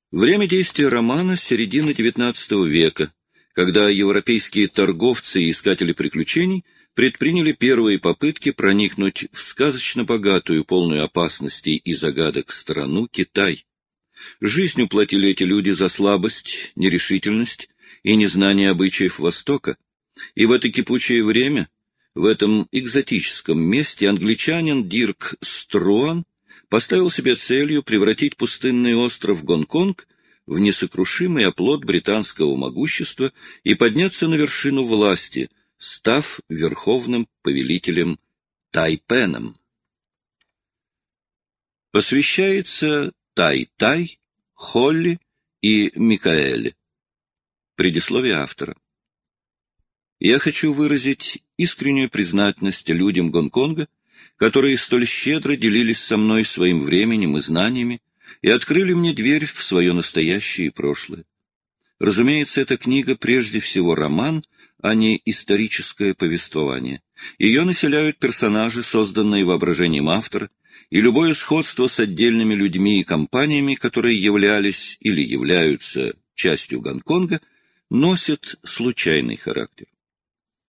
Время действия романа — середина XIX века, когда европейские торговцы и искатели приключений предприняли первые попытки проникнуть в сказочно богатую, полную опасностей и загадок страну Китай. Жизнью платили эти люди за слабость, нерешительность и незнание обычаев Востока. И в это кипучее время, в этом экзотическом месте, англичанин Дирк Струан поставил себе целью превратить пустынный остров Гонконг в несокрушимый оплот британского могущества и подняться на вершину власти, став верховным повелителем Тайпеном. Посвящается Тай-Тай, Холли и Микаэле. Предисловие автора. Я хочу выразить искреннюю признательность людям Гонконга, которые столь щедро делились со мной своим временем и знаниями и открыли мне дверь в свое настоящее и прошлое. Разумеется, эта книга прежде всего роман, а не историческое повествование. Ее населяют персонажи, созданные воображением автора, и любое сходство с отдельными людьми и компаниями, которые являлись или являются частью Гонконга, носит случайный характер.